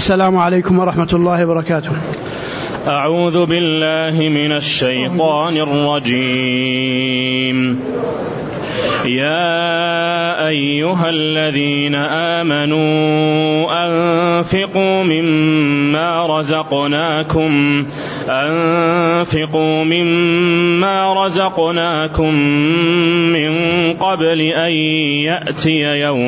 السلام عليكم ورحمة الله وبركاته. أعوذ بالله من الشيطان الرجيم. يا أيها الذين آمنوا أنفقوا مما رزقناكم من قبل أن يأتي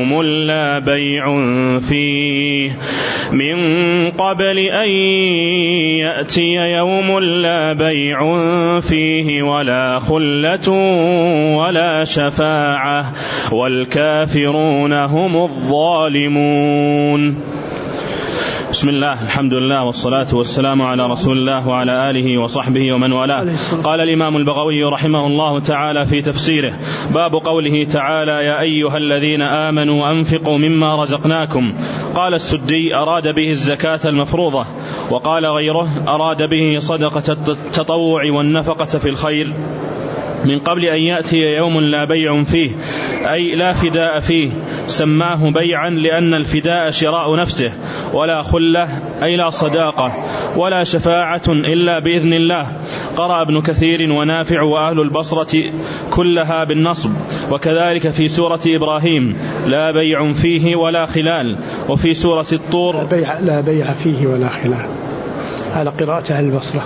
يوم لا بيع فيه ولا خلة ولا شفاعة والكافرون هم الظالمون. بسم الله، الحمد لله، والصلاة والسلام على رسول الله وعلى آله وصحبه ومن والاه. قال الإمام البغوي رحمه الله تعالى في تفسيره: باب قوله تعالى: يا أيها الذين آمنوا أنفقوا مما رزقناكم. قال السدي: أراد به الزكاة المفروضة. وقال غيره: أراد به صدقة التطوع والنفقة في الخير من قبل أن يأتي يوم لا بيع فيه، أي لا فداء فيه، سماه بيعا لأن الفداء شراء نفسه، ولا خلة أي لا صداقة، ولا شفاعة إلا بإذن الله. قرأ ابن كثير ونافع وأهل البصرة كلها بالنصب. وكذلك في سورة إبراهيم: لا بيع فيه ولا خلال. وفي سورة الطور: لا بيع فيه ولا خلال، على قراءة أهل البصرة.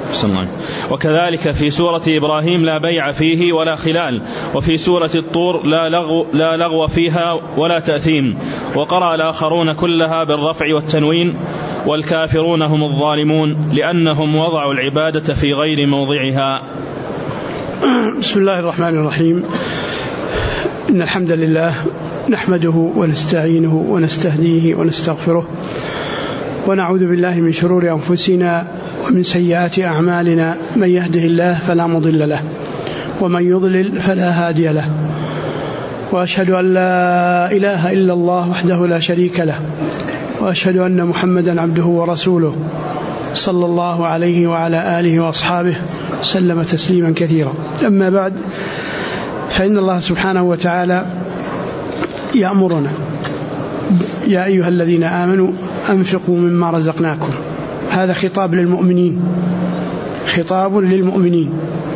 وكذلك في سورة إبراهيم: لا بيع فيه ولا خلال. وفي سورة الطور: لا لغو فيها ولا تأثيم. وقرأ الآخرون كلها بالرفع والتنوين: والكافرون هم الظالمون، لأنهم وضعوا العبادة في غير موضعها. بسم الله الرحمن الرحيم. إن الحمد لله نحمده ونستعينه ونستهديه ونستغفره، ونعوذ بالله من شرور أنفسنا ومن سيئات أعمالنا. من يهده الله فلا مضل له، ومن يضلل فلا هادي له. وأشهد أن لا إله إلا الله وحده لا شريك له، وأشهد أن محمدا عبده ورسوله، صلى الله عليه وعلى آله وأصحابه سلم تسليما كثيرا. أما بعد، فإن الله سبحانه وتعالى يأمرنا: يا أيها الذين آمنوا أنفقوا مما رزقناكم. هذا خطاب للمؤمنين، خطاب للمؤمنين،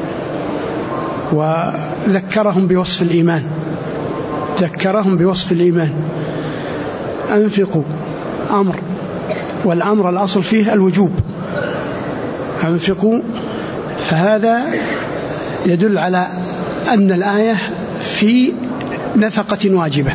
وذكرهم بوصف الإيمان، أنفقوا أمر، والأمر الأصل فيه الوجوب، أنفقوا. فهذا يدل على أن الآية في نفقة واجبة.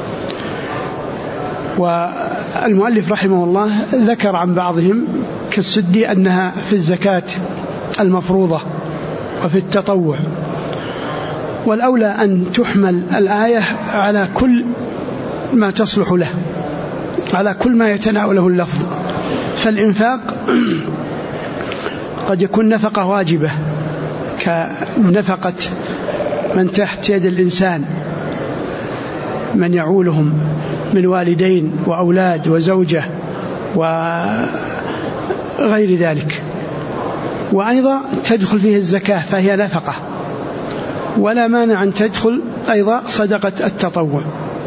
والمؤلف رحمه الله ذكر عن بعضهم كالسدي أنها في الزكاة المفروضة وفي التطوع، والأولى أن تحمل الآية على كل ما تصلح له، على كل ما يتناوله اللفظ. فالإنفاق قد يكون نفقة واجبة كنفقة من تحت يد الإنسان، من يعولهم من والدين وأولاد وزوجة وغير ذلك. وأيضا تدخل فيه الزكاة، فهي نفقة، ولا مانع أن تدخل أيضا صدقة التطوع.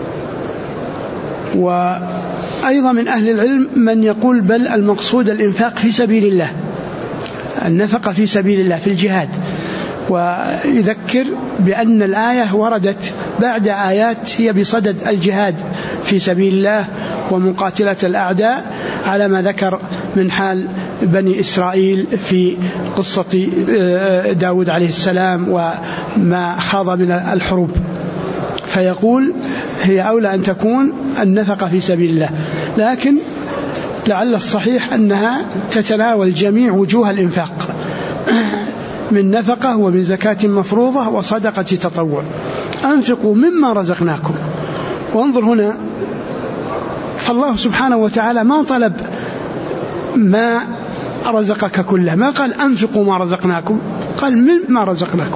وأيضا من أهل العلم من يقول بل المقصود الإنفاق في سبيل الله، النفقة في سبيل الله في الجهاد. ويذكر بأن الآية وردت بعد آيات هي بصدد الجهاد في سبيل الله ومقاتلة الأعداء، على ما ذكر من حال بني إسرائيل في قصة داود عليه السلام وما خاض من الحروب. فيقول هي أولى أن تكون النفقة في سبيل الله، لكن لعل الصحيح أنها تتناول جميع وجوه الإنفاق من نفقة ومن زكاة مفروضة وصدقة تطوع. أنفقوا مما رزقناكم. وانظر هنا، فالله سبحانه وتعالى ما طلب ما رزقك كله، ما قال أنفقوا ما رزقناكم، قال مما رزقناكم،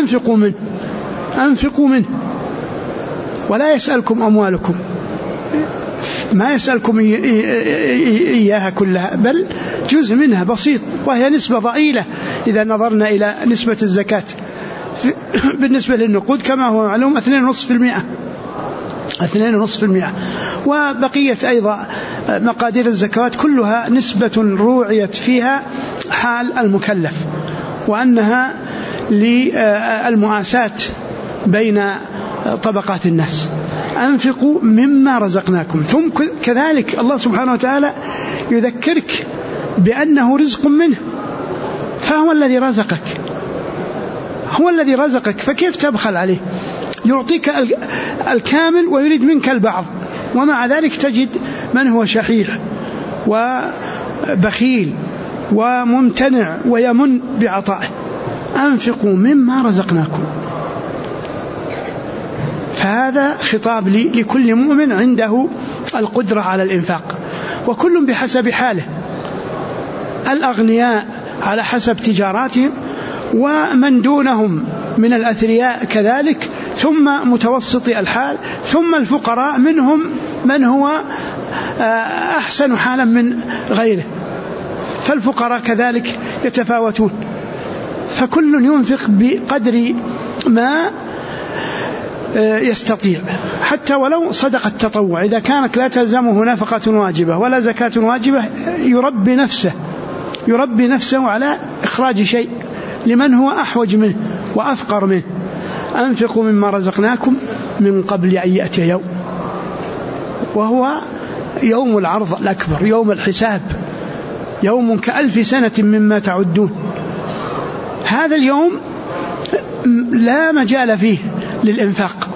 أنفقوا منه. ولا يسألكم أموالكم، ما يسألكم إياها كلها، بل جزء منها بسيط، وهي نسبة ضئيلة إذا نظرنا إلى نسبة الزكاة بالنسبة للنقود كما هو معلوم 2.5%، وبقية أيضا مقادير الزكوات كلها نسبة روعيت فيها حال المكلف، وأنها للمؤاساة بين طبقات الناس. أنفقوا مما رزقناكم. ثم كذلك الله سبحانه وتعالى يذكرك بأنه رزق منه، فهو الذي رزقك، هو الذي رزقك، فكيف تبخل عليه؟ يعطيك الكامل ويريد منك البعض، ومع ذلك تجد من هو شحيح وبخيل وممتنع ويمن بعطائه. أنفقوا مما رزقناكم. فهذا خطاب لكل مؤمن عنده القدرة على الإنفاق، وكل بحسب حاله. الأغنياء على حسب تجاراتهم، ومن دونهم من الأثرياء كذلك، ثم متوسطي الحال، ثم الفقراء منهم من هو أحسن حالا من غيره، فالفقراء كذلك يتفاوتون. فكل ينفق بقدر ما يستطيع، حتى ولو صدقة التطوع إذا كانت لا تلزمه نفقة واجبة ولا زكاة واجبة، يربي نفسه على إخراج شيء لمن هو أحوج منه وأفقر منه. أنفقوا مما رزقناكم من قبل أن يأتي يوم، وهو يوم العرض الأكبر، يوم الحساب، يوم كألف سنة مما تعدون. هذا اليوم لا مجال فيه للإنفاق،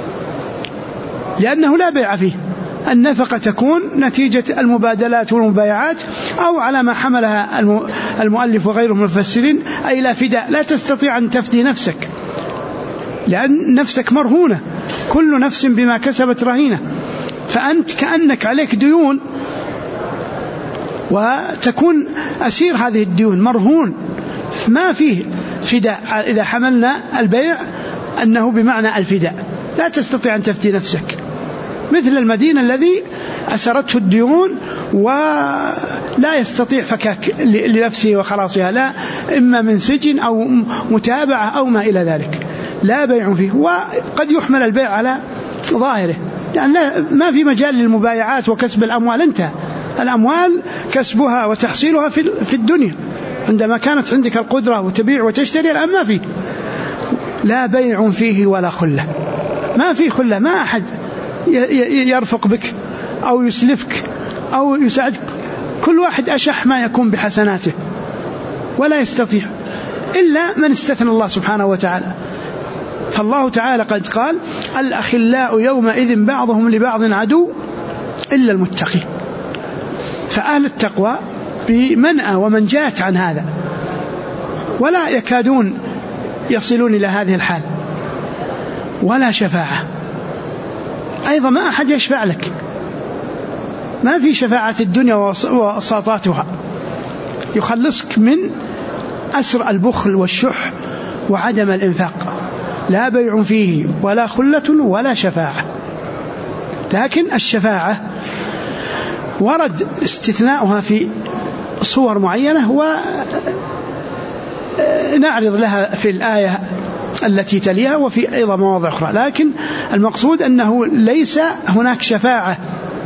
لأنه لا بيع فيه. النفقة تكون نتيجة المبادلات والمبايعات، أو على ما حملها المؤلف وغيره من المفسرين، أي لا فداء، لا تستطيع أن تفدي نفسك، لأن نفسك مرهونة، كل نفس بما كسبت رهينة، فأنت كأنك عليك ديون، وتكون أسير هذه الديون، مرهون، ما فيه فداء. إذا حملنا البيع أنه بمعنى الفداء، لا تستطيع أن تفدي نفسك، مثل المدين الذي أسرته الديون ولا يستطيع فكاك لنفسه وخلاصها، لا إما من سجن أو متابعة أو ما إلى ذلك، لا بيع فيه. وقد يحمل البيع على ظاهره، يعني ما في مجال للمبايعات وكسب الأموال، انتهى الأموال كسبها وتحصيلها في الدنيا، عندما كانت عندك القدرة وتبيع وتشتري. الآن ما في، لا بيع فيه ولا خلة، ما في خلة، ما أحد يرفق بك أو يسلفك أو يساعدك، كل واحد أشح ما يكون بحسناته، ولا يستطيع إلا من استثنى الله سبحانه وتعالى. فالله تعالى قد قال: الأخلاء يومئذ بعضهم لبعض عدو إلا المتقين. فأهل التقوى بمنأى ومنجاة عن هذا، ولا يكادون يصلون إلى هذه الحال، ولا شفاعة أيضا، ما أحد يشفع لك، ما في شفاعة الدنيا وساطاتها يخلصك من أسر البخل والشح وعدم الإنفاق. لا بيع فيه ولا خلة ولا شفاعة. لكن الشفاعة ورد استثناؤها في صور معينة، ونعرض لها في الآية التي تليها وفي أيضا مواضع أخرى. لكن المقصود أنه ليس هناك شفاعة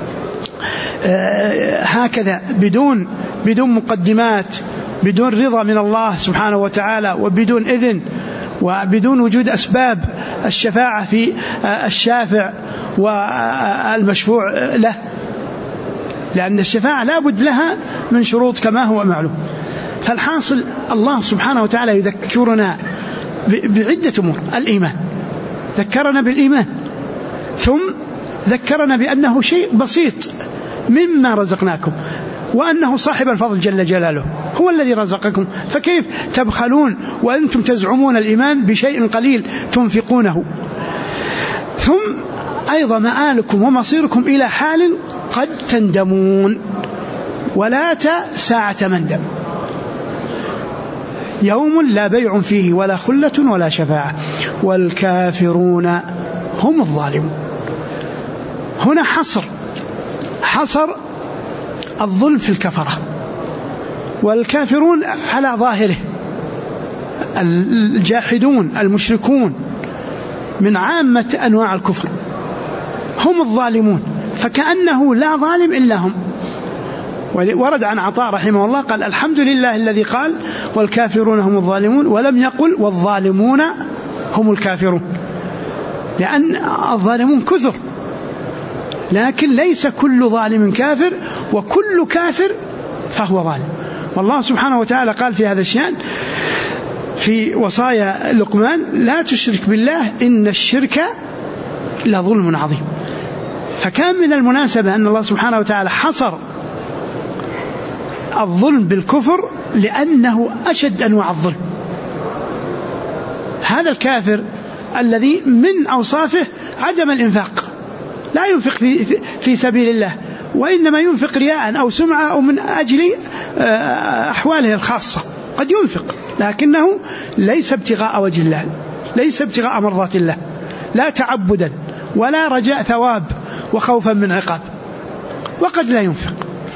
هكذا بدون مقدمات، بدون رضا من الله سبحانه وتعالى، وبدون إذن، وبدون وجود أسباب الشفاعة في الشافع والمشفوع له، لأن الشفاعة لا بد لها من شروط كما هو معلوم. فالحاصل الله سبحانه وتعالى يذكرنا بعدة أمور. الإيمان، ذكرنا بالإيمان، ثم ذكرنا بأنه شيء بسيط مما رزقناكم، وأنه صاحب الفضل جل جلاله هو الذي رزقكم، فكيف تبخلون وأنتم تزعمون الإيمان بشيء قليل تنفقونه؟ ثم أيضا مآلكم ومصيركم إلى حال قد تندمون، ولا ساعة مندم، يوم لا بيع فيه ولا خلة ولا شفاعة والكافرون هم الظالمون. هنا حصر الظلم في الكفرة، والكافرون على ظاهره الجاحدون المشركون من عامة أنواع الكفر هم الظالمون. فكأنه لا ظالم إلا هم. ورد عن عطاء رحمه الله قال الحمد لله الذي قال والكافرون هم الظالمون ولم يقل والظالمون هم الكافرون، لأن الظالمون كثر، لكن ليس كل ظالم كافر وكل كافر فهو ظالم. والله سبحانه وتعالى قال في هذا الشأن في وصايا لقمان لا تشرك بالله إن الشرك لظلم عظيم. فكان من المناسبة أن الله سبحانه وتعالى حصر الظلم بالكفر لأنه أشد أنواع الظلم. هذا الكافر الذي من أوصافه عدم الإنفاق، لا ينفق في سبيل الله، وإنما ينفق رياء أو سمعة أو من أجل أحواله الخاصة، قد ينفق لكنه ليس ابتغاء وجه الله، ليس ابتغاء مرضات الله، لا تعبدا ولا رجاء ثواب وخوفا من عقاب، وقد لا ينفق.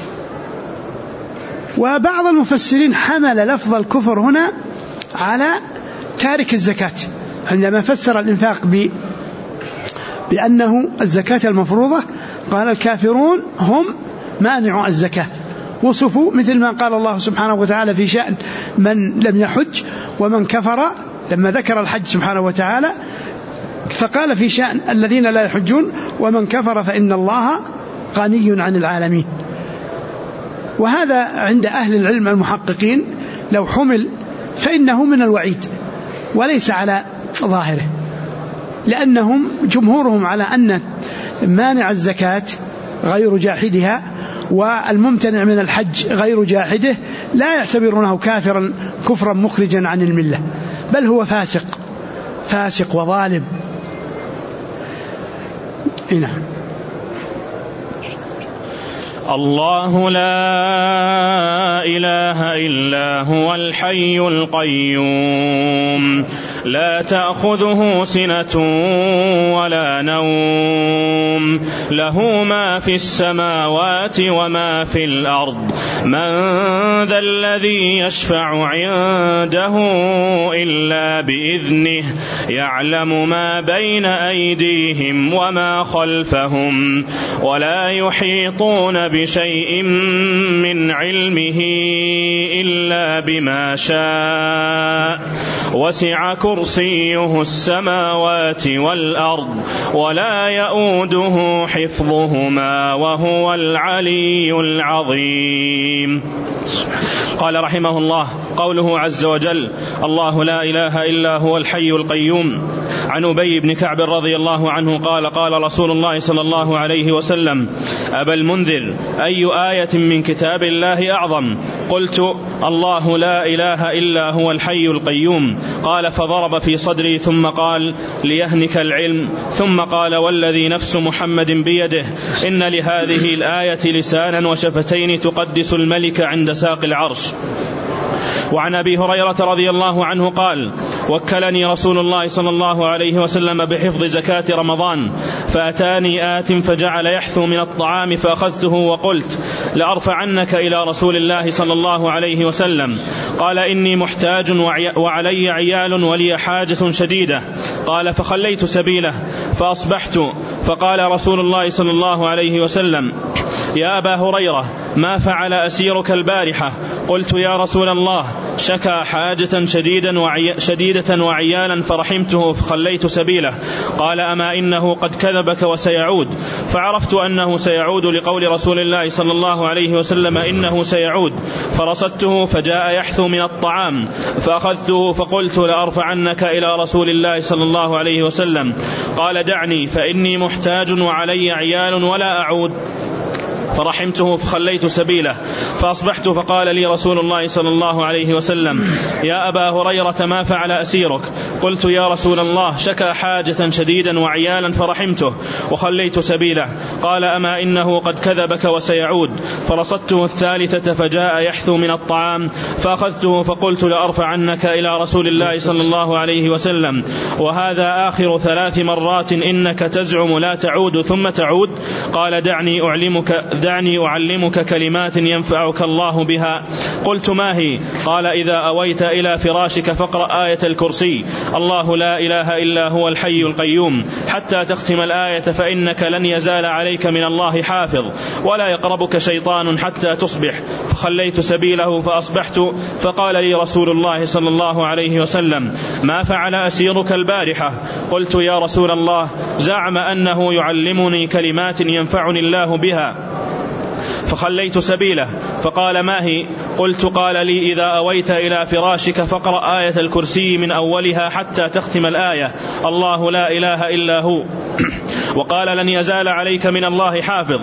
وبعض المفسرين حمل لفظ الكفر هنا على تارك الزكاة، عندما فسر الإنفاق بأنه الزكاة المفروضة قال الكافرون هم مانع الزكاة، وصفوا مثل ما قال الله سبحانه وتعالى في شأن من لم يحج ومن كفر، لما ذكر الحج سبحانه وتعالى فقال في شأن الذين لا يحجون ومن كفر فإن الله غني عن العالمين. وهذا عند أهل العلم المحققين لو حمل فإنه من الوعيد وليس على ظاهره، لأنهم جمهورهم على أن مانع الزكاة غير جاحدها والممتنع من الحج غير جاحده لا يعتبرونه كافرا كفرا مخرجا عن الملة، بل هو فاسق وظالم. نعم. الله لا إله إلا هو الحي القيوم لا تأخذه سنة ولا نوم له ما في السماوات وما في الأرض من ذا الذي يشفع عنده إلا بإذنه يعلم ما بين أيديهم وما خلفهم ولا يحيطون بشيء من علمه إلا بما شاء وسع كرسيه السماوات والأرض ولا يؤوده حفظهما وهو العلي العظيم. قال رحمه الله قوله عز وجل الله لا إله إلا هو الحي القيوم. عن أبي بن كعب رضي الله عنه قال قال رسول الله صلى الله عليه وسلم أبا المنذر أي آية من كتاب الله أعظم؟ قلت الله لا إله إلا هو الحي القيوم. قال فضرب في صدري ثم قال ليهنك العلم ثم قال والذي نفس محمد بيده إن لهذه الآية لسانا وشفتين تقدس الملك عند ساق العرش. وعن أبي هريرة رضي الله عنه قال وكلني رسول الله صلى الله عليه وسلم بحفظ زكاة رمضان فأتاني آت فجعل يحثو من الطعام فأخذته وقلت لأرفعنك إلى رسول الله صلى الله عليه وسلم. قال إني محتاج وعلي عيال ولي حاجة شديدة. قال فخليت سبيله فأصبحت فقال رسول الله صلى الله عليه وسلم يا أبا هريرة ما فعل أسيرك البارحة؟ قلت يا رسول الله شكى حاجة شديدة وعيالا فرحمته فخليت سبيله. قال أما إنه قد كذبك وسيعود. فعرفت أنه سيعود لقول رسول الله صلى الله عليه وسلم إنه سيعود فرصدته فجاء يحثو من الطعام فأخذته فقلت لأرفعنك إلى رسول الله صلى الله عليه وسلم. قال دعني فإني محتاج وعلي عيال ولا أعود. فرحمته فخليت سبيله فأصبحت فقال لي رسول الله صلى الله عليه وسلم يا أبا هريرة ما فعل أسيرك؟ قلت يا رسول الله شكى حاجة شديدا وعيالا فرحمته وخليت سبيله. قال أما إنه قد كذبك وسيعود. فرصدته الثالثة فجاء يحثو من الطعام فأخذته فقلت لأرفعنك إلى رسول الله صلى الله عليه وسلم وهذا آخر 3 مرات إنك تزعم لا تعود ثم تعود. قال دعني أعلمك دعني أعلمك كلمات ينفعك الله بها. قلت ما هي؟ قال إذا أويت إلى فراشك فاقرأ آية الكرسي الله لا إله إلا هو الحي القيوم حتى تختم الآية فإنك لن يزال عليك من الله حافظ ولا يقربك شيطان حتى تصبح. فخليت سبيله فأصبحت فقال لي رسول الله صلى الله عليه وسلم ما فعل أسيرك البارحة؟ قلت يا رسول الله زعم أنه يعلمني كلمات ينفعني الله بها فخليت سبيله. فقال ما هي؟ قلت قال لي إذا أويت إلى فراشك فاقرأ آية الكرسي من أولها حتى تختم الآية الله لا إله إلا هو وقال لن يزال عليك من الله حافظ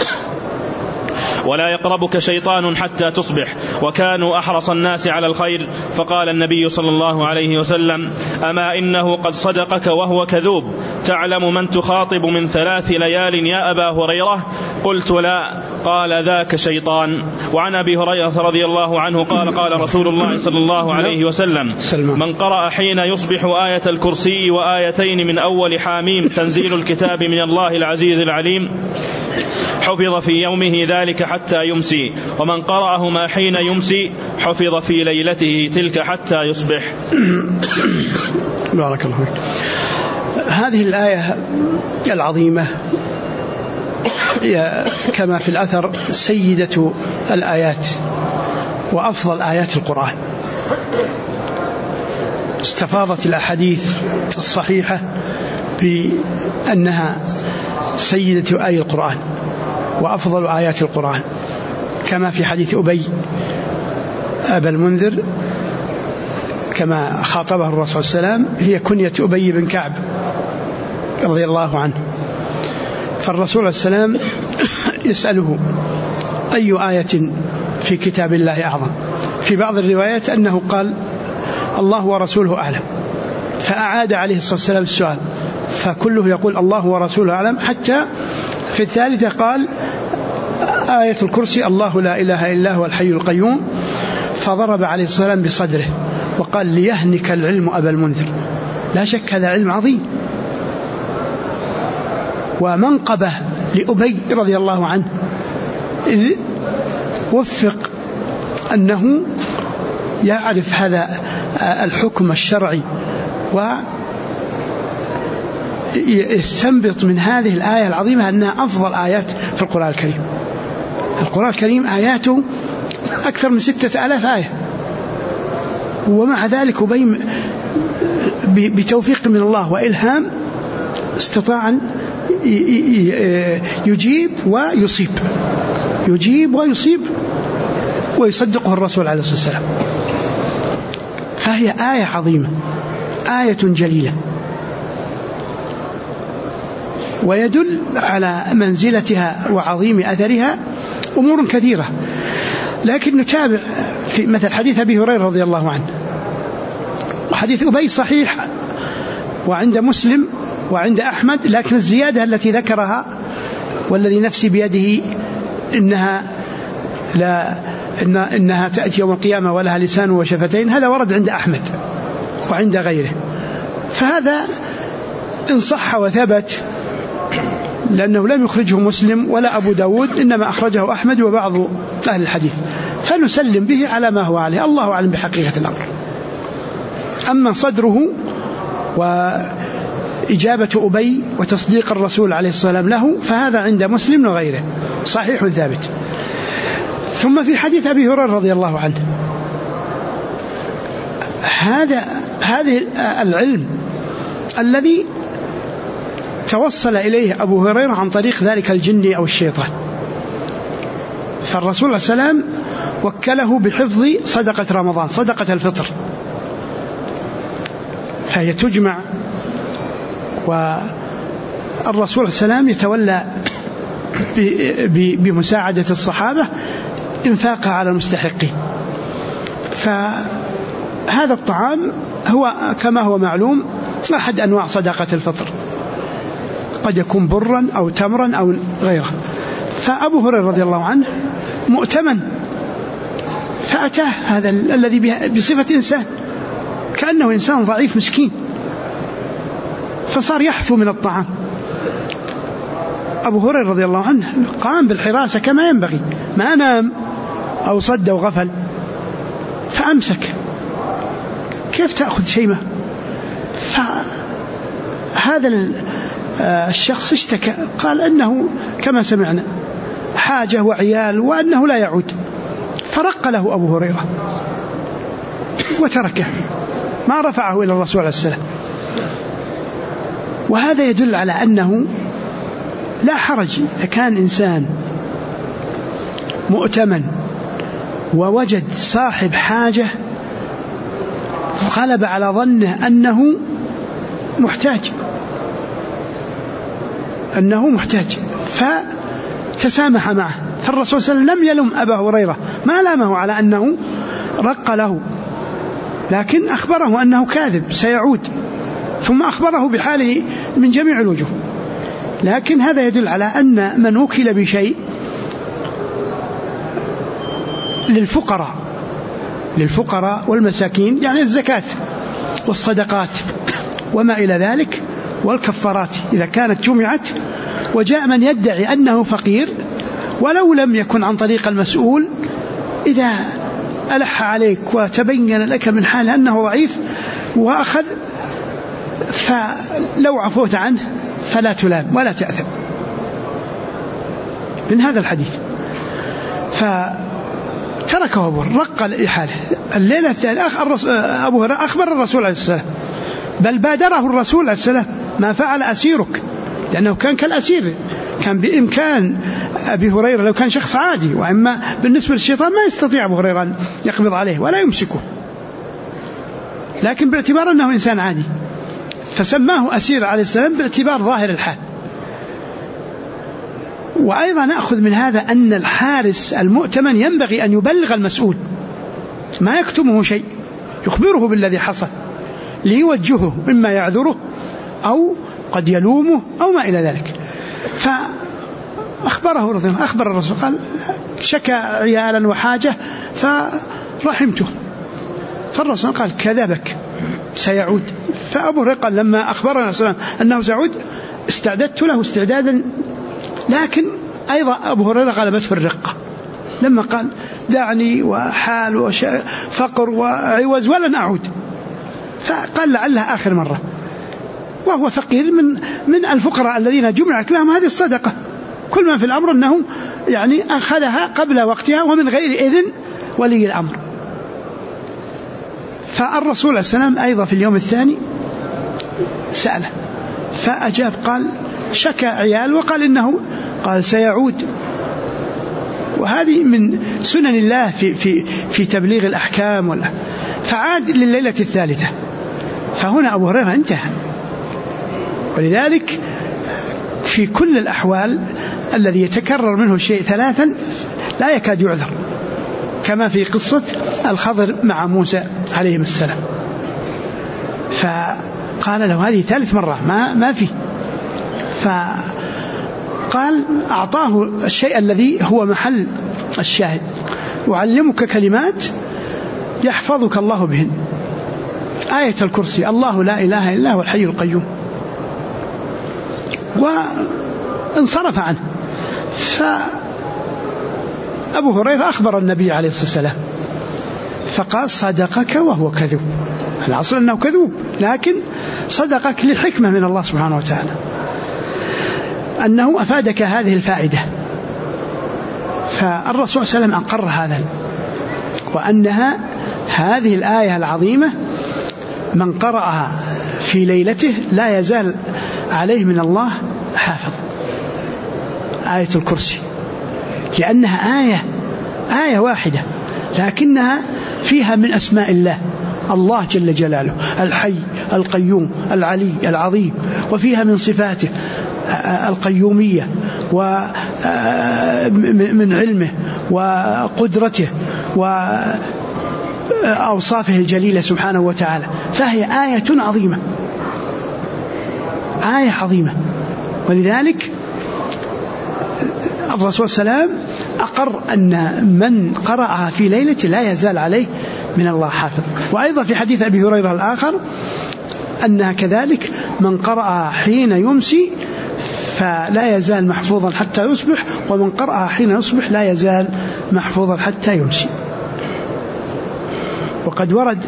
ولا يقربك شيطان حتى تصبح وكانوا أحرص الناس على الخير. فقال النبي صلى الله عليه وسلم أما إنه قد صدقك وهو كذوب تعلم من تخاطب من 3 ليال يا أبا هريرة؟ قلت لا. قال ذاك شيطان. وعن أبي هريرة رضي الله عنه قال قال رسول الله صلى الله عليه وسلم من قرأ حين يصبح آية الكرسي وآيتين من أول حاميم تنزيل الكتاب من الله العزيز العليم حفظ في يومه ذلك حتى يمسي ومن قرأهما حين يمسي حفظ في ليلته تلك حتى يصبح. بارك الله فيك. هذه الآية العظيمة كما في الأثر سيدة الآيات وأفضل آيات القرآن. استفاضت الأحاديث الصحيحة بأنها سيدة آي القرآن وأفضل آيات القرآن كما في حديث أبي أبا المنذر كما خاطبه الرسول صلى الله عليه وسلم هي كنية أبي بن كعب رضي الله عنه. فالرسول صلى الله عليه وسلم يسأله أي آية في كتاب الله أعظم؟ في بعض الروايات أنه قال الله ورسوله أعلم فأعاد عليه الصلاة والسلام السؤال فكله يقول الله ورسوله أعلم حتى في الثالثة قال آية الكرسي الله لا إله إلا هو الحي القيوم فضرب عليه الصلاة والسلام بصدره وقال ليهنك العلم أبا المنذر. لا شك هذا علم عظيم ومنقبة لأبي رضي الله عنه إذ وفق أنه يعرف هذا الحكم الشرعي ويستنبط من هذه الآية العظيمة أنها أفضل آيات في القرآن الكريم. القرآن الكريم آياته أكثر من 6000 آية ومع ذلك أبي بتوفيق من الله وإلهام استطاع أن يجيب ويصيب ويصدقه الرسول عليه الصلاة والسلام. فهي آية عظيمة آية جليلة ويدل على منزلتها وعظيم أثرها أمور كثيرة. لكن نتابع في مثل حديث أبي هريرة رضي الله عنه وحديث أبي صحيح وعند مسلم وعند أحمد لكن الزيادة التي ذكرها والذي نفسي بيده إنها تأتي يوم القيامة ولها لسان وشفتين هذا ورد عند أحمد وعند غيره. فهذا إن صح وثبت لأنه لم يخرجه مسلم ولا أبو داود إنما أخرجه أحمد وبعض أهل الحديث فنسلم به على ما هو عليه الله أعلم بحقيقة الأمر. أما صدره وإجابة أبي وتصديق الرسول عليه الصلاة والسلام له فهذا عند مسلم وغيره صحيح ثابت. ثم في حديث أبي هريرة رضي الله عنه هذه العلم الذي توصل إليه أبو هريرة عن طريق ذلك الجن أو الشيطان. فالرسول صلى الله عليه وسلم وكله بحفظ صدقة رمضان صدقة الفطر فهي تجمع والرسول صلى الله عليه وسلم يتولى بمساعدة الصحابة إنفاقها على المستحقين. فهذا الطعام هو كما هو معلوم أحد أنواع صدقة الفطر قد يكون برا أو تمرا أو غيره. فأبو هريرة رضي الله عنه مؤتمن فأتاه هذا الذي بصفة إنسان كأنه إنسان ضعيف مسكين فصار يحثو من الطعام أبو هريرة رضي الله عنه قام بالحراسة كما ينبغي، ما نام أو صد أو غفل، فأمسك. كيف تأخذ شيمة؟ فهذا الشخص اشتكى، قال أنه كما سمعنا حاجة وعيال وأنه لا يعود، فرق له أبو هريرة وتركه، ما رفعه إلى الرسول عليه السلام. وهذا يدل على أنه لا حرج إذا كان إنسان مؤتمن ووجد صاحب حاجة غلب على ظنه أنه محتاج فتسامح معه. فالرسول صلى الله عليه وسلم لم يلم أبا هريرة، ما لامه على أنه رق له، لكن أخبره أنه كاذب سيعود، ثم أخبره بحاله من جميع الوجوه. لكن هذا يدل على أن من وكل بشيء للفقراء والمساكين، يعني الزكاة والصدقات وما إلى ذلك والكفارات إذا كانت جمعت، وجاء من يدعي أنه فقير ولو لم يكن عن طريق المسؤول، إذا ألح عليك وتبين لك من حاله أنه ضعيف وأخذ، فلو عفوت عنه فلا تلام ولا تأثم من هذا الحديث. فتركه أبو هريرة، رق لحاله. الليلة الثانية أبو هريرة أخبر الرسول عليه السلام، بل بادره الرسول عليه السلام: ما فعل أسيرك؟ لأنه كان كالأسير، كان بإمكان أبي هريرة لو كان شخص عادي، وإما بالنسبة للشيطان ما يستطيع أبو هريرة أن يقبض عليه ولا يمسكه، لكن باعتبار أنه إنسان عادي فسماه أسير عليه السلام باعتبار ظاهر الحال. وأيضا نأخذ من هذا أن الحارس المؤتمن ينبغي أن يبلغ المسؤول، ما يكتمه شيء، يخبره بالذي حصل ليوجهه، مما يعذره أو قد يلومه أو ما إلى ذلك. فأخبره رضي الله، أخبر الرسول قال: شكى عيالا وحاجة فرحمته. فالرسول قال: كذبك سيعود. فأبو هريرة قال: لما أخبرنا السلام أنه سيعود استعددت له استعدادا، لكن أيضا أبو هريرة غلبته الرقة لما قال: دعني وحال وفقر وعوز ولن أعود. فقال: لعلها آخر مرة، وهو فقير من الفقراء الذين جمعت لهم هذه الصدقة، كل ما في الأمر أنه يعني أخذها قبل وقتها ومن غير إذن ولي الأمر. فالرسول عليه السلام أيضا في اليوم الثاني سأله فأجاب، قال: شكى عيال، وقال إنه قال سيعود. وهذه من سنن الله في تبليغ الأحكام فعاد لليلة الثالثة. فهنا أبو هريرة انتهى. ولذلك في كل الأحوال الذي يتكرر منه الشيء ثلاثا لا يكاد يعذر، كما في قصة الخضر مع موسى عليه السلام. فقال له: هذه ثالث مرة ما في. فقال: أعطاه الشيء الذي هو محل الشاهد: أعلمك كلمات يحفظك الله بهن، آية الكرسي، الله لا إله إلا هو الحي القيوم. وانصرف عنه. فأبو هريرة أخبر النبي عليه الصلاة والسلام فقال: صدقك وهو كذوب. الأصل أنه كذوب، لكن صدقك لحكمة من الله سبحانه وتعالى، أنه أفادك هذه الفائدة. فالرسول صلى الله عليه وسلم أقر هذا، وأنها هذه الآية العظيمة من قرأها في ليلته لا يزال عليه من الله حافظ، آية الكرسي، لأنها آية واحدة لكنها فيها من أسماء الله جل جلاله، الحي القيوم العلي العظيم، وفيها من صفاته القيومية ومن علمه وقدرته وأوصافه الجليلة سبحانه وتعالى. فهي آية عظيمة، آية عظيمة. ولذلك الرسول صلى الله عليه وسلم أقر أن من قرأها في ليلة لا يزال عليه من الله حافظ. وأيضا في حديث أبي هريرة الآخر أنها كذلك من قرأها حين يمسي فلا يزال محفوظا حتى يصبح، ومن قرأها حين يصبح لا يزال محفوظا حتى يمسي. وقد ورد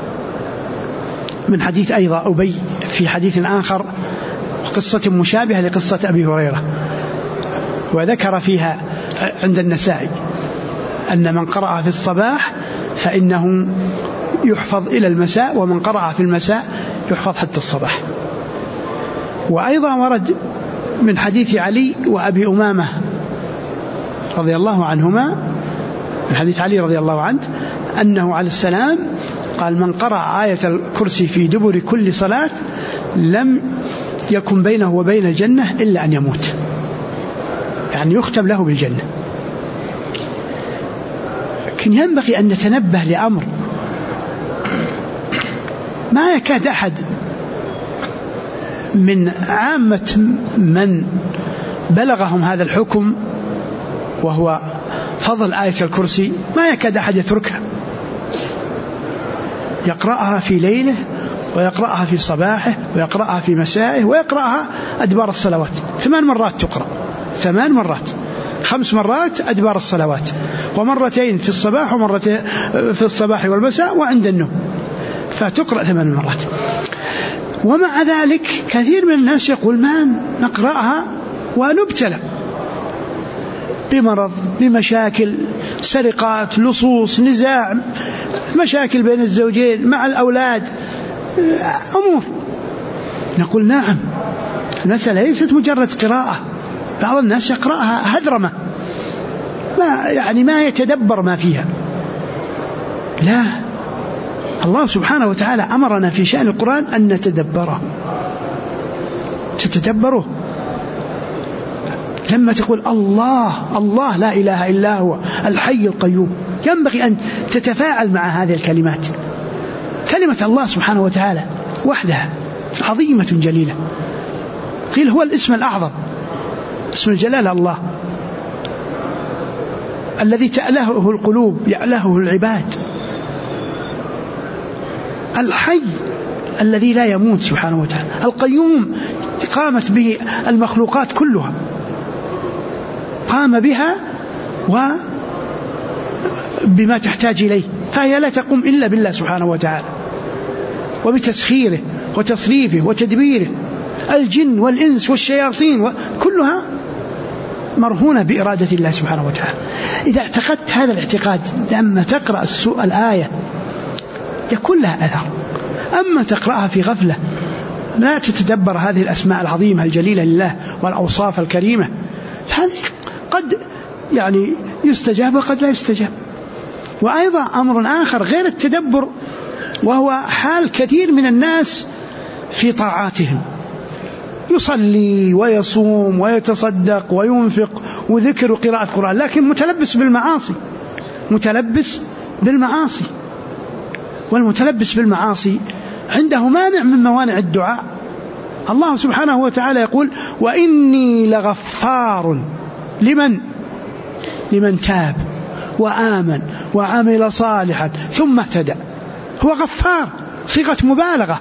من حديث أيضا أبي في حديث آخر قصة مشابهة لقصة أبي هريرة، وذكر فيها عند النسائي أن من قرأ في الصباح فإنه يحفظ إلى المساء، ومن قرأ في المساء يحفظ حتى الصباح. وأيضا ورد من حديث علي وأبي أمامة رضي الله عنهما، من حديث علي رضي الله عنه أنه عليه السلام قال: من قرأ آية الكرسي في دبر كل صلاة لم يكن بينه وبين الجنة إلا أن يموت، يعني يختم له بالجنة. لكن ينبغي أن نتنبه لأمر ما يكاد أحد من عامة من بلغهم هذا الحكم وهو فضل آية الكرسي ما يكاد أحد يتركها، يقرأها في ليله ويقرأها في صباحه ويقرأها في مسائه ويقرأها أدبار الصلوات 8 مرات تقرأ، 8 مرات، 5 مرات أدبار الصلوات، ومرتين في الصباح ومرتين في الصباح والمساء وعند النوم، فتقرأ 8 مرات. ومع ذلك كثير من الناس يقول: ما نقرأها ونبتلى بمرض، بمشاكل، سرقات، لصوص، نزاع، مشاكل بين الزوجين مع الأولاد، أمور. نقول: نعم، المسألة ليست مجرد قراءة، بعض الناس يقرأها هذرمة، ما يتدبر ما فيها. لا، الله سبحانه وتعالى أمرنا في شأن القرآن أن نتدبره، تتدبره. لما تقول الله لا إله إلا هو الحي القيوم، ينبغي أن تتفاعل مع هذه الكلمات. كلمة الله سبحانه وتعالى وحدها عظيمة جليلة، قيل هو الاسم الأعظم، اسم الجلال الله الذي تألهه القلوب يألهه العباد، الحي الذي لا يموت سبحانه وتعالى، القيوم قامت به المخلوقات كلها، قام بها وبما تحتاج إليه، فهي لا تقوم إلا بالله سبحانه وتعالى وبتسخيره وتصريفه وتدبيره. الجن والإنس والشياطين كلها مرهونة بإرادة الله سبحانه وتعالى. إذا اعتقدت هذا الاعتقاد لما تقرأ الآية يكون لها أثر. أما تقرأها في غفلة لا تتدبر هذه الأسماء العظيمة الجليلة لله والأوصاف الكريمة، فهذه قد يستجاب وقد لا يستجاب. وأيضا أمر آخر غير التدبر، وهو حال كثير من الناس في طاعاتهم، يصلي ويصوم ويتصدق وينفق وذكر وقراءة قرآن، لكن متلبس بالمعاصي. والمتلبس بالمعاصي عنده مانع من موانع الدعاء. الله سبحانه وتعالى يقول: وإني لغفار لمن تاب وآمن وعمل صالحا ثم اهتدى. هو غفار، صيغة مبالغة،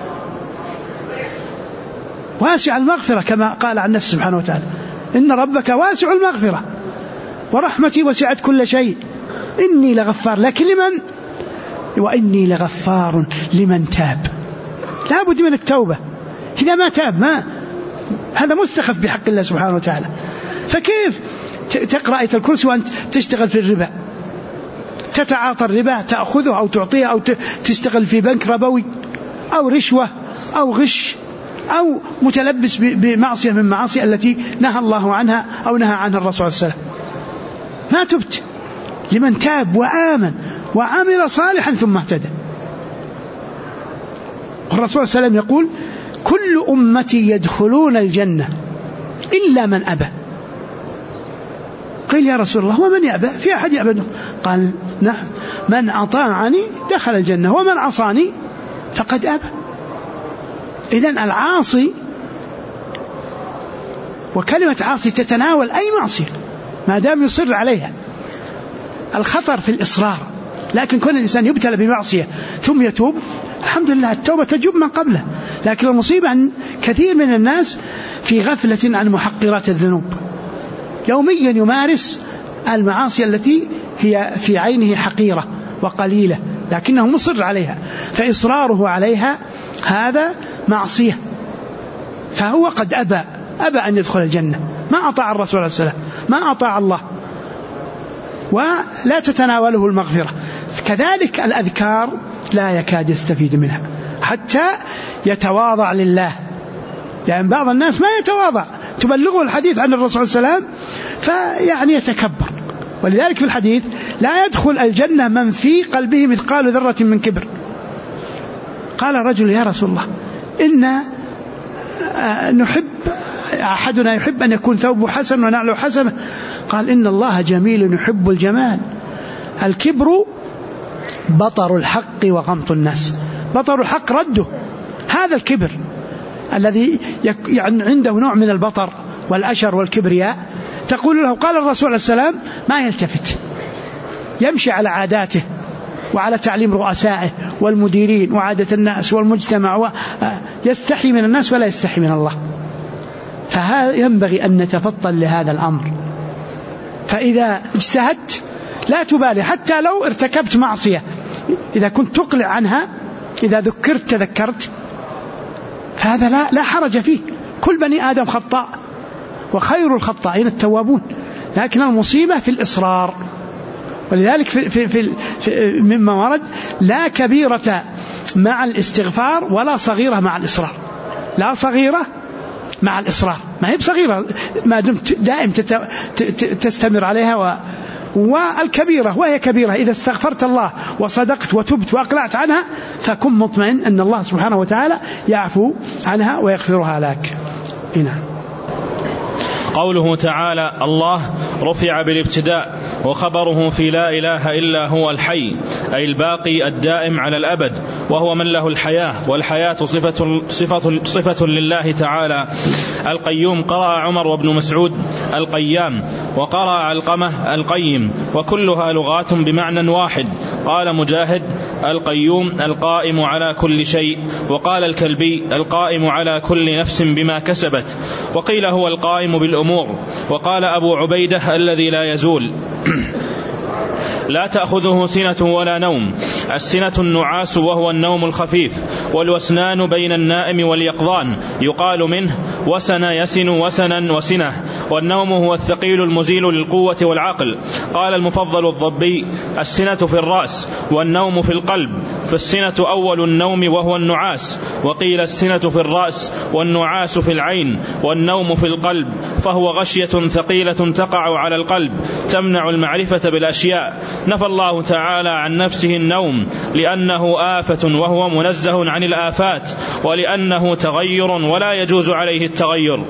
واسع المغفرة، كما قال عن نفسه سبحانه وتعالى: إن ربك واسع المغفرة ورحمتي وسعت كل شيء إني لغفار. لكن لمن؟ وإني لغفار لمن تاب. لا بد من التوبة. إذا ما تاب هذا مستخف بحق الله سبحانه وتعالى. فكيف تقرأ آية الكرسي وأنت تشتغل في الربا، تتعاطى الربا، تأخذه أو تعطيه، أو تشتغل في بنك ربوي، أو رشوة أو غش، أو متلبس بمعصية من معاصي التي نهى الله عنها أو نهى عنها الرسول صلى الله عليه وسلم؟ ما تبت. لمن تاب وآمن وعمل صالحا ثم اهتدى. الرسول صلى الله عليه وسلم يقول: كل أمتي يدخلون الجنة إلا من أبى. قيل: يا رسول الله ومن يأبى؟ في أحد يأبى؟ قال: نعم، من أطاعني دخل الجنة ومن عصاني فقد أبى. إذن العاصي، وكلمة عاصي تتناول أي معصية ما دام يصر عليها. الخطر في الإصرار، لكن كون الإنسان يبتلى بمعصية ثم يتوب، الحمد لله التوبة تجب من قبله. لكن المصيبة أن كثير من الناس في غفلة عن محقرات الذنوب، يوميا يمارس المعاصي التي هي في عينه حقيرة وقليلة لكنه مصر عليها، فإصراره عليها هذا معصية، فهو قد أبى أن يدخل الجنة، ما أطاع الرسول عليه السلام، ما أطاع الله، ولا تتناوله المغفرة. كذلك الأذكار لا يكاد يستفيد منها حتى يتواضع لله، يعني بعض الناس ما يتواضع، تبلغه الحديث عن الرسول صلى الله عليه وسلم فيعني يتكبر. ولذلك في الحديث لا يدخل الجنة من في قلبه مثقال ذرة من كبر. قال رجل يا رسول الله إن نحب أحدنا يحب أن يكون ثوبه حسن ونعله حسنة. قال إن الله جميل يحب الجمال. الكبر بطر الحق وغمط الناس. بطر الحق رده، هذا الكبر الذي يعني عنده نوع من البطر والأشر والكبرياء، تقول له قال الرسول عليه السلام ما يلتفت، يمشي على عاداته وعلى تعليم رؤسائه والمديرين وعادة الناس والمجتمع، ويستحي من الناس ولا يستحي من الله. فهذا ينبغي أن نتفطن لهذا الأمر. فإذا اجتهدت لا تبالي حتى لو ارتكبت معصية، إذا كنت تقلع عنها، إذا ذكرت تذكرت، فهذا لا حرج فيه. كل بني آدم خطاء وخير الخطائين التوابون، لكن المصيبة في الإصرار. ولذلك في مما ورد لا كبيرة مع الاستغفار ولا صغيرة مع الإصرار. لا صغيرة مع الإصرار، ما هي بصغيرة ما دمت دائم تستمر عليها، والكبيرة وهي كبيرة إذا استغفرت الله وصدقت وتبت وأقلعت عنها فكن مطمئن أن الله سبحانه وتعالى يعفو عنها ويغفرها لك. هنا قوله تعالى الله رفع بالابتداء، وخبره في لا إله إلا هو الحي أي الباقي الدائم على الأبد، وهو من له الحياة، والحياة صفة لله تعالى. القيوم قرأ عمر وابن مسعود القيام، وقرأ علقمة القيم، وكلها لغات بمعنى واحد. قال مجاهد القيوم القائم على كل شيء، وقال الكلبي القائم على كل نفس بما كسبت، وقيل هو القائم بالأمور. وقال أبو عبيدة الذي لا يزول لا تأخذه سنة ولا نوم. السنة النعاس وهو النوم الخفيف، والوسنان بين النائم واليقظان، يقال منه وسن يسن وسنا وسنة. والنوم هو الثقيل المزيل للقوة والعقل. قال المفضل الضبي السنة في الرأس والنوم في القلب، فالسنة أول النوم وهو النعاس. وقيل السنة في الرأس والنعاس في العين والنوم في القلب، فهو غشية ثقيلة تقع على القلب تمنع المعرفة بالأشياء. نفى الله تعالى عن نفسه النوم لأنه آفة وهو منزه عن الآفات، ولأنه تغير ولا يجوز عليه التغير.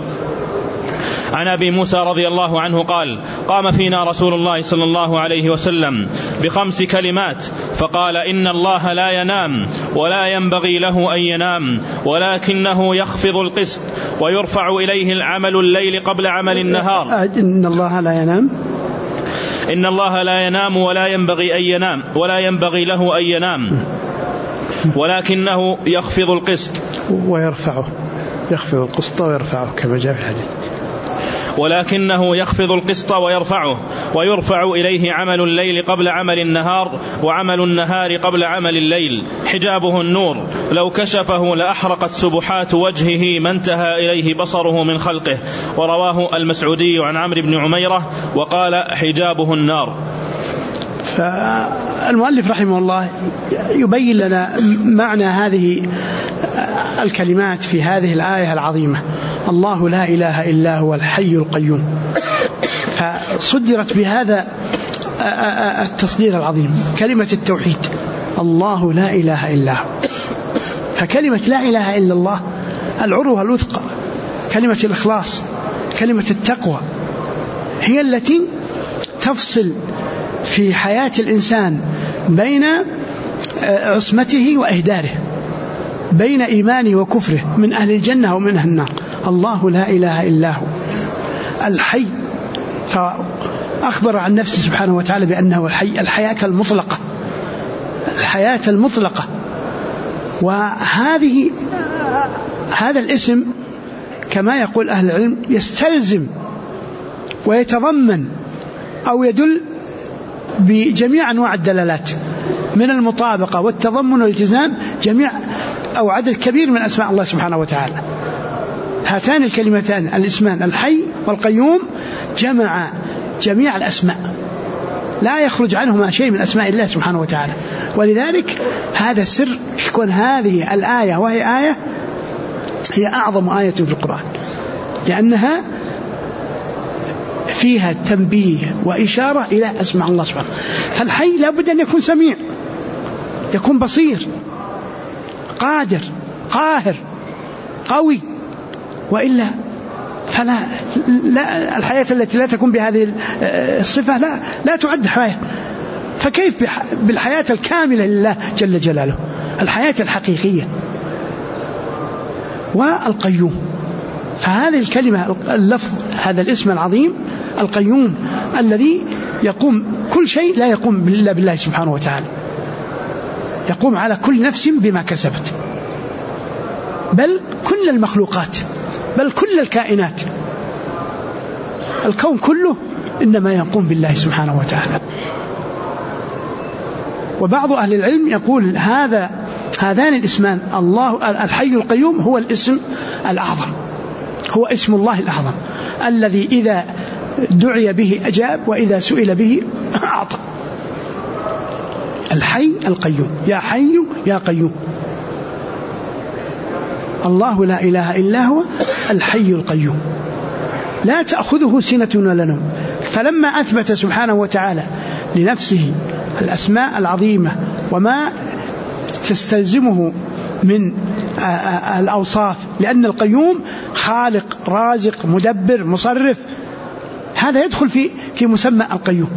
عن أبي موسى رضي الله عنه قال قام فينا رسول الله صلى الله عليه وسلم ب5 كلمات فقال إن الله لا ينام ولا ينبغي له أن ينام، ولكنه يخفض القسط ويرفع إليه العمل الليل قبل عمل النهار. إن الله لا ينام، إن الله لا ينام ولا ينبغي أن ينام ولا ينبغي له أن ينام، ولكنه يخفض القسط ويرفعه، يخفض القسط ويرفعه كما جاء في الحديث. ولكنه يخفض القسط ويرفعه، ويرفع إليه عمل الليل قبل عمل النهار، وعمل النهار قبل عمل الليل. حجابه النور، لو كشفه لأحرقت سبحات وجهه ما انتهى إليه بصره من خلقه. ورواه المسعودي عن عمرو بن عميرة وقال حجابه النار. فالمؤلف رحمه الله يبين لنا معنى هذه الكلمات في هذه الآية العظيمة: الله لا إله إلا هو الحي القيوم. فصدرت بهذا التصدير العظيم كلمة التوحيد، الله لا إله إلا هو. فكلمة لا إله إلا الله العروة الوثقى، كلمة الإخلاص، كلمة التقوى، هي التي تفصل في حياة الإنسان بين عصمته وإهداره، بين إيمانه وكفره، من أهل الجنة ومن أهل النار. الله لا إله إلا هو الحي، فأخبر عن نفسه سبحانه وتعالى بأنه الحي، الحياة المطلقة الحياة المطلقة. هذا الاسم كما يقول أهل العلم يستلزم ويتضمن أو يدل بجميع أنواع الدلالات من المطابقة والتضمن والالتزام جميع أو عدد كبير من أسماء الله سبحانه وتعالى. هاتان الكلمتان الاسمان الحي والقيوم جمع جميع الأسماء، لا يخرج عنهما شيء من أسماء الله سبحانه وتعالى. ولذلك هذا السر يكون هذه الآية وهي آية هي أعظم آية في القرآن، لأنها فيها تنبيه وإشارة إلى أسماء الله سبحانه. فالحي لا بد أن يكون سميع، يكون بصير، قادر، قاهر، قوي، وإلا فلا الحياة التي لا تكون بهذه الصفة لا تعد حياة. فكيف بالحياة الكاملة لله جل جلاله، الحياة الحقيقية؟ والقيوم، فهذه الكلمة اللفظ هذا الاسم العظيم القيوم الذي يقوم كل شيء لا يقوم إلا بالله سبحانه وتعالى، يقوم على كل نفس بما كسبت، بل كل المخلوقات، بل كل الكائنات، الكون كله إنما يقوم بالله سبحانه وتعالى. وبعض أهل العلم يقول هذان الاسمان الله الحي القيوم هو الاسم الأعظم، هو اسم الله الأعظم الذي إذا دعي به أجاب وإذا سئل به أعطى. الحي القيوم، يا حي يا قيوم، الله لا إله إلا هو الحي القيوم لا تأخذه سنة ولا نوم. فلما أثبت سبحانه وتعالى لنفسه الأسماء العظيمة وما تستلزمه من الأوصاف، لأن القيوم خالق رازق مدبر مصرف، هذا يدخل في مسمى القيوم.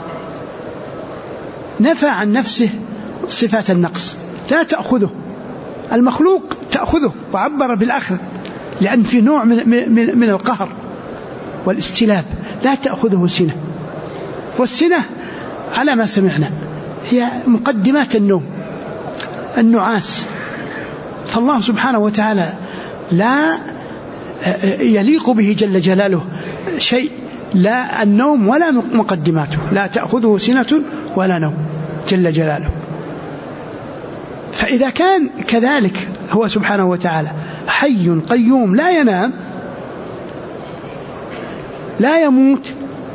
نفى عن نفسه صفات النقص، لا تأخذه، المخلوق تأخذه، وعبر بالأخذ لأن في نوع من القهر والاستلاب، لا تأخذه سنة. والسنة على ما سمعنا هي مقدمات النوم، النعاس. فالله سبحانه وتعالى لا يليق به جل جلاله شيء، لا النوم ولا مقدماته، لا تأخذه سنة ولا نوم جل جلاله. فإذا كان كذلك هو سبحانه وتعالى حي قيوم لا ينام لا يموت،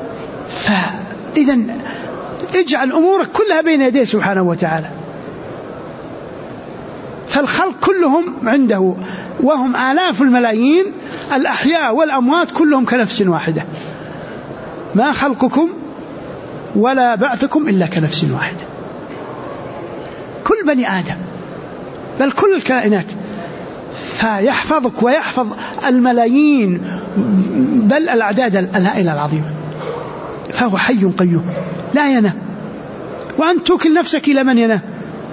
فإذا اجعل أمورك كلها بين يديه سبحانه وتعالى. فالخلق كلهم عنده وهم آلاف الملايين، الأحياء والأموات كلهم كنفس واحدة، ما خلقكم ولا بعثكم إلا كنفس واحدة، كل بني آدم بل كل الكائنات. فيحفظك ويحفظ الملايين بل الأعداد الهائلة العظيمة. فهو حي قيوم لا ينام، وأن توكل نفسك إلى من ينام،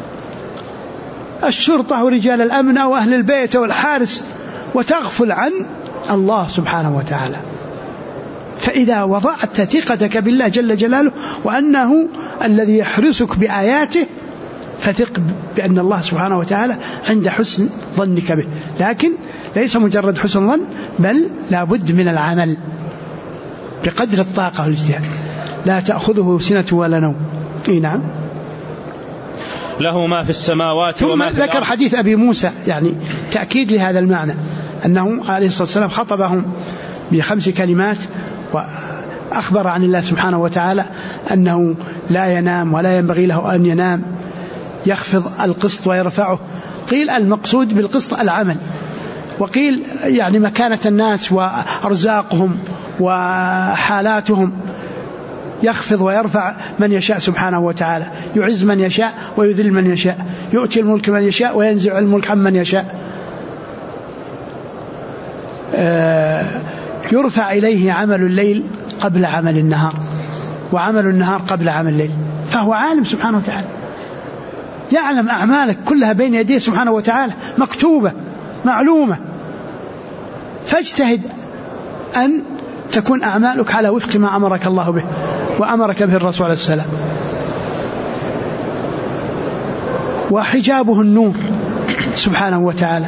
الشرطة ورجال الأمن أو أهل البيت والحارس، وتغفل عن الله سبحانه وتعالى. فإذا وضعت ثقتك بالله جل جلاله وأنه الذي يحرسك بآياته، فثق بأن الله سبحانه وتعالى عند حسن ظنك به، لكن ليس مجرد حسن ظن، بل لا بد من العمل بقدر الطاقة والاجتهاد. لا تأخذه سنة ولا نوم. نعم، له ما في السماوات وما في الأرض. ذكر حديث أبي موسى يعني تأكيد لهذا المعنى، أنه عليه الصلاة والسلام خطبهم ب5 كلمات وأخبر عن الله سبحانه وتعالى أنه لا ينام ولا ينبغي له أن ينام، يخفض القسط ويرفعه. قيل المقصود بالقسط العمل، وقيل يعني مكانة الناس وأرزاقهم وحالاتهم، يخفض ويرفع من يشاء سبحانه وتعالى، يعز من يشاء ويذل من يشاء، يؤتي الملك من يشاء وينزع الملك عمن يشاء، يرفع إليه عمل الليل قبل عمل النهار، وعمل النهار قبل عمل الليل. فهو عالم سبحانه وتعالى، يعلم أعمالك كلها بين يديه سبحانه وتعالى، مكتوبة معلومة. فاجتهد أن تكون أعمالك على وفق ما أمرك الله به وأمرك به الرسول عليه السلام. وحجابه النور سبحانه وتعالى.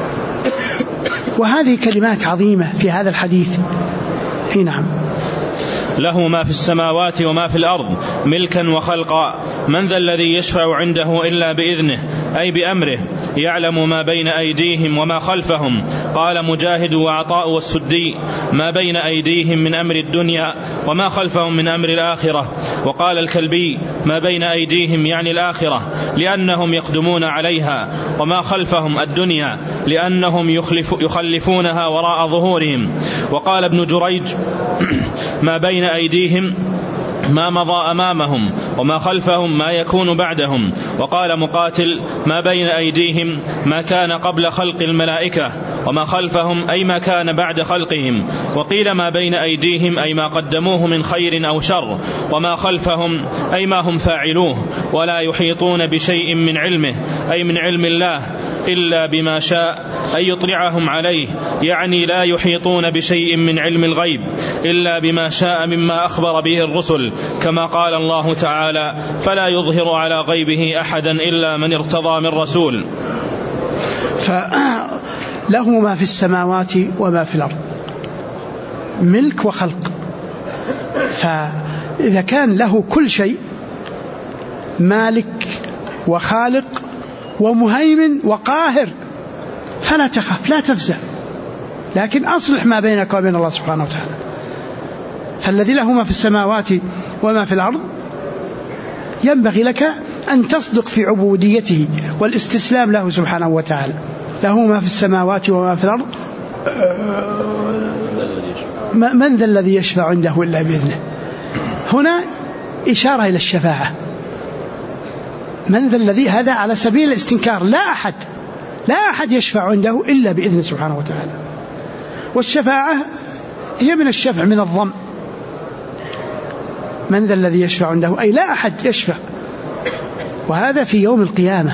وهذه كلمات عظيمة في هذا الحديث. نعم. له ما في السماوات وما في الأرض ملكا وخلقا، من ذا الذي يشفع عنده إلا بإذنه، أي بأمره، يعلم ما بين أيديهم وما خلفهم. قال مجاهد وعطاء والسدي: ما بين أيديهم من أمر الدنيا وما خلفهم من أمر الآخرة. وقال الكلبي: ما بين أيديهم يعني الآخرة لأنهم يقدمون عليها، وما خلفهم الدنيا لأنهم يخلفونها وراء ظهورهم. وقال ابن جريج: ما بين أيديهم ما مضى أمامهم، وما خلفهم ما يكون بعدهم. وقال مقاتل: ما بين أيديهم ما كان قبل خلق الملائكة، وما خلفهم أي ما كان بعد خلقهم. وقيل ما بين أيديهم أي ما قدموه من خير أو شر، وما خلفهم أي ما هم فاعلوه. ولا يحيطون بشيء من علمه أي من علم الله إلا بما شاء أن يطلعهم عليه، يعني لا يحيطون بشيء من علم الغيب إلا بما شاء مما أخبر به الرسل، كما قال الله تعالى: فلا يظهر على غيبه أحدا إلا من ارتضى من رسول. فله ما في السماوات وما في الأرض، ملك وخلق. فإذا كان له كل شيء، مالك وخالق ومهيمن وقاهر، فلا تخف لا تفزع، لكن أصلح ما بينك وبين الله سبحانه وتعالى. فالذي له ما في السماوات وما في الأرض ينبغي لك أن تصدق في عبوديته والاستسلام له سبحانه وتعالى. له ما في السماوات وما في الأرض، من ذا الذي يشفع عنده إلا بإذنه. هنا إشارة إلى الشفاعة. من ذا الذي، هذا على سبيل الاستنكار، لا أحد يشفع عنده إلا بإذنه سبحانه وتعالى. والشفاعة هي من الشفع، من الضم. من ذا الذي يشفع عنده أي لا أحد يشفع، وهذا في يوم القيامة.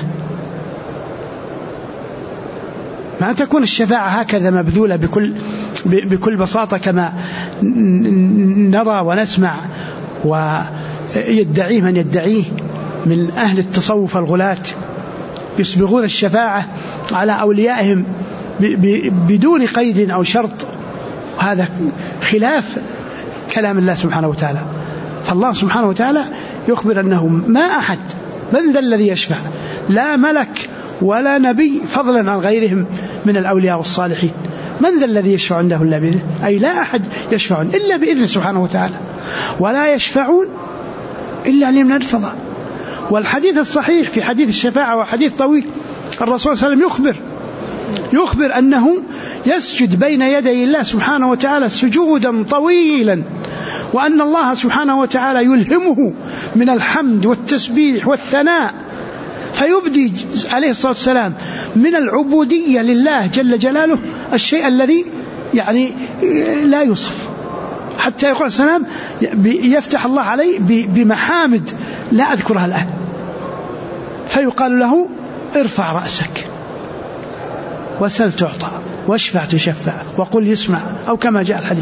ما تكون الشفاعة هكذا مبذولة بكل بساطة كما نرى ونسمع ويدعيه من يدعيه من أهل التصوف الغلاة، يسبغون الشفاعة على أوليائهم بدون قيد أو شرط، وهذا خلاف كلام الله سبحانه وتعالى. فالله سبحانه وتعالى يخبر أنه ما أحد، من ذا الذي يشفع، لا ملك ولا نبي فضلا عن غيرهم من الأولياء والصالحين. من ذا الذي يشفع عنده إلا بإذنه، أي لا أحد يشفع إلا بإذنه سبحانه وتعالى، ولا يشفعون إلا لمن ارتضى. والحديث الصحيح في حديث الشفاعة وحديث طويل، الرسول صلى الله عليه وسلم يخبر أنه يسجد بين يدي الله سبحانه وتعالى سجودا طويلا، وأن الله سبحانه وتعالى يلهمه من الحمد والتسبيح والثناء، فيبدي عليه الصلاة والسلام من العبودية لله جل جلاله الشيء الذي يعني لا يوصف، حتى يقول السلام يفتح الله عليه بمحامد لا أذكرها الآن، فيقال له: ارفع رأسك وسل تعطى واشفع تشفع وقل يسمع، أو كما جاء الحديث.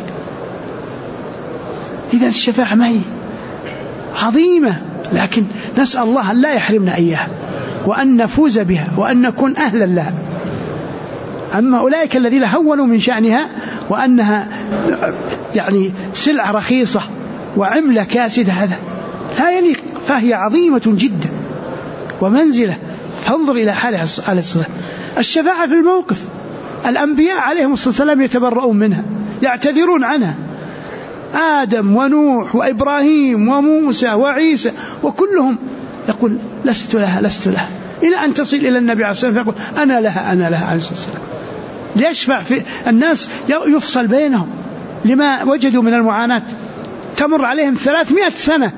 إذن الشفاعة ما هي عظيمة، لكن نسأل الله أن لا يحرمنا إياها، وأن نفوز بها، وأن نكون أهلا لها. أما أولئك الذين هونوا من شأنها وأنها يعني سلعة رخيصة وعملة كاسدة، هذا لا يليق، فهي عظيمة جدا ومنزلة. فانظر إلى حالها عليه الصلاة. الشفاعة في الموقف، الأنبياء عليهم الصلاة والسلام يتبرؤون منها، يعتذرون عنها، آدم ونوح وإبراهيم وموسى وعيسى وكلهم يقول: لست لها لست لها، إلى أن تصل إلى النبي عليه الصلاة والسلام فيقول: أنا لها أنا لها عليه الصلاة والسلام. ليشفع في الناس، يفصل بينهم لما وجدوا من المعاناة. تمر عليهم 300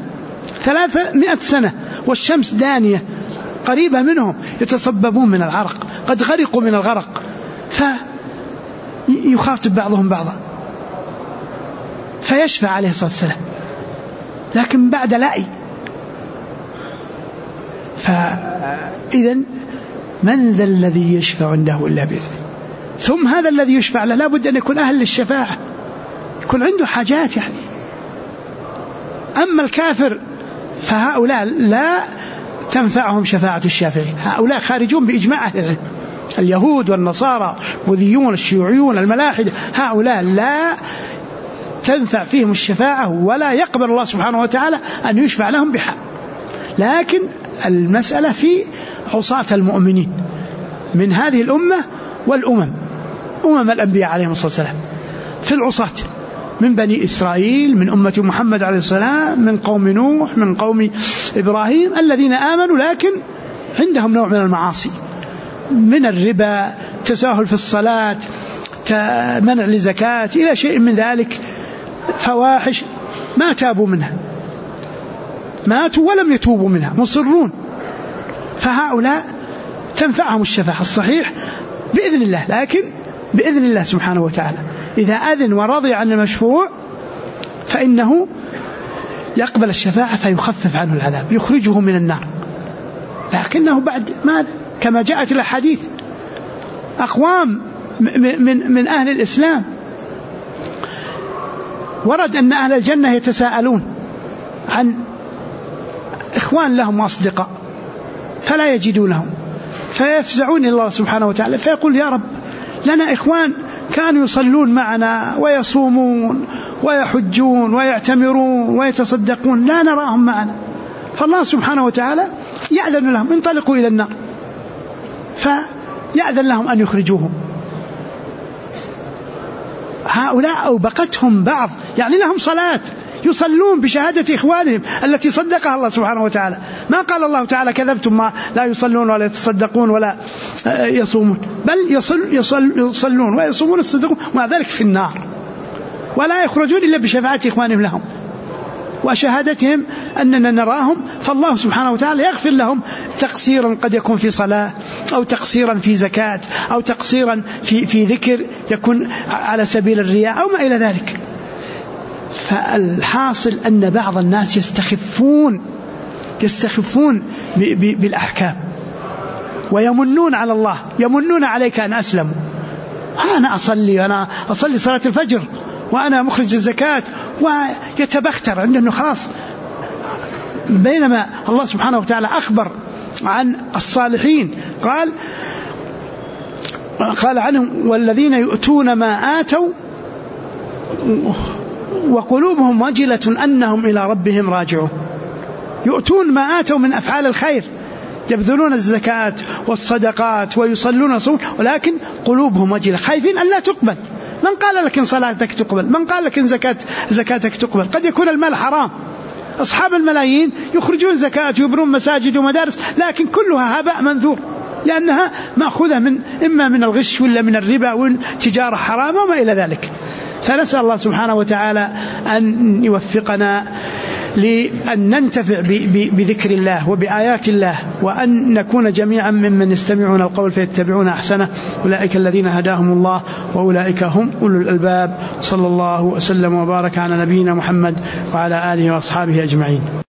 سنة والشمس دانية قريبة منهم، يتصببون من العرق، قد غرقوا من الغرق، فيخاطب بعضهم بعضا فيشفع عليه الصلاة والسلام، لكن بعد لأي. فإذن من ذا الذي يشفع عنده إلا بإذنه. ثم هذا الذي يشفع له لا بد أن يكون أهل للشفاعة، يكون عنده حاجات يعني. أما الكافر فهؤلاء لا تنفعهم شفاعة الشافعين. هؤلاء خارجون بإجماع أهل العلم، اليهود والنصارى والبوذيون الشيوعيون الملاحدة، هؤلاء لا تنفع فيهم الشفاعة ولا يقبل الله سبحانه وتعالى أن يشفع لهم بحق. لكن المسألة في عصاة المؤمنين من هذه الأمة والأمم، الأنبياء عليهم الصلاة والسلام، في العصاة من بني إسرائيل، من أمة محمد عليه السلام، من قوم نوح، من قوم إبراهيم، الذين آمنوا لكن عندهم نوع من المعاصي، من الربا، تساهل في الصلاة، منع لزكاة، إلى شيء من ذلك، فواحش ما تابوا منها، ماتوا ولم يتوبوا منها، مصرون. فهؤلاء تنفعهم الشفاعة الصحيح بإذن الله، لكن بإذن الله سبحانه وتعالى. إذا أذن ورضي عن المشفوع فإنه يقبل الشفاعة فيخفف عنه العذاب، يخرجه من النار. لكنه بعد ماذا؟ كما جاءت الأحاديث، أقوام من أهل الإسلام ورد أن أهل الجنة يتساءلون عن إخوان لهم وأصدقاء فلا يجدونهم، فيفزعون إلى الله سبحانه وتعالى فيقول: يا رب، لنا إخوان كانوا يصلون معنا ويصومون ويحجون ويعتمرون ويتصدقون، لا نراهم معنا. فالله سبحانه وتعالى يأذن لهم: انطلقوا إلى النار، فيأذن لهم أن يخرجوهم. هؤلاء أوبقتهم بعض، يعني لهم صلاة، يصلون بشهادة إخوانهم التي صدقها الله سبحانه وتعالى. ما قال الله تعالى: كذبتم، ما لا يصلون ولا يتصدقون ولا يصومون، بل يصلون ويصومون ويتصدقون، ومع ذلك في النار، ولا يخرجون إلا بشفاعة إخوانهم لهم وشهادتهم أننا نراهم. فالله سبحانه وتعالى يغفر لهم تقصيرا قد يكون في صلاة، أو تقصيرا في زكاة، أو تقصيرا في ذكر يكون على سبيل الرياء أو ما إلى ذلك. فالحاصل أن بعض الناس يستخفون بالأحكام ويمنون على الله، يمنون عليك أن أسلموا، أنا أصلي صلاة الفجر وأنا مخرج الزكاة، ويتبختر عنده أنه خلاص. بينما الله سبحانه وتعالى أخبر عن الصالحين، قال عنهم: والذين يؤتون ما آتوا وقلوبهم وجلة أنهم إلى ربهم راجعون. يؤتون ما آتوا من أفعال الخير، يبذلون الزكاة والصدقات ويصلون ويصومون، ولكن قلوبهم وجلة، خايفين أن لا تقبل. من قال لك إن صلاتك تقبل؟ من قال لك إن زكاتك تقبل؟ قد يكون المال حرام، أصحاب الملايين يخرجون زكاة ويبنون مساجد ومدارس، لكن كلها هباء منثور، لأنها مأخوذة إما من الغش ولا من الربا والتجارة حرام وما إلى ذلك. فنسأل الله سبحانه وتعالى أن يوفقنا لأن ننتفع بذكر الله وبآيات الله، وأن نكون جميعا ممن يستمعون القول فيتبعون أحسنه، أولئك الذين هداهم الله وأولئك هم أولو الألباب. صلى الله وسلم وبارك على نبينا محمد وعلى آله وأصحابه أجمعين.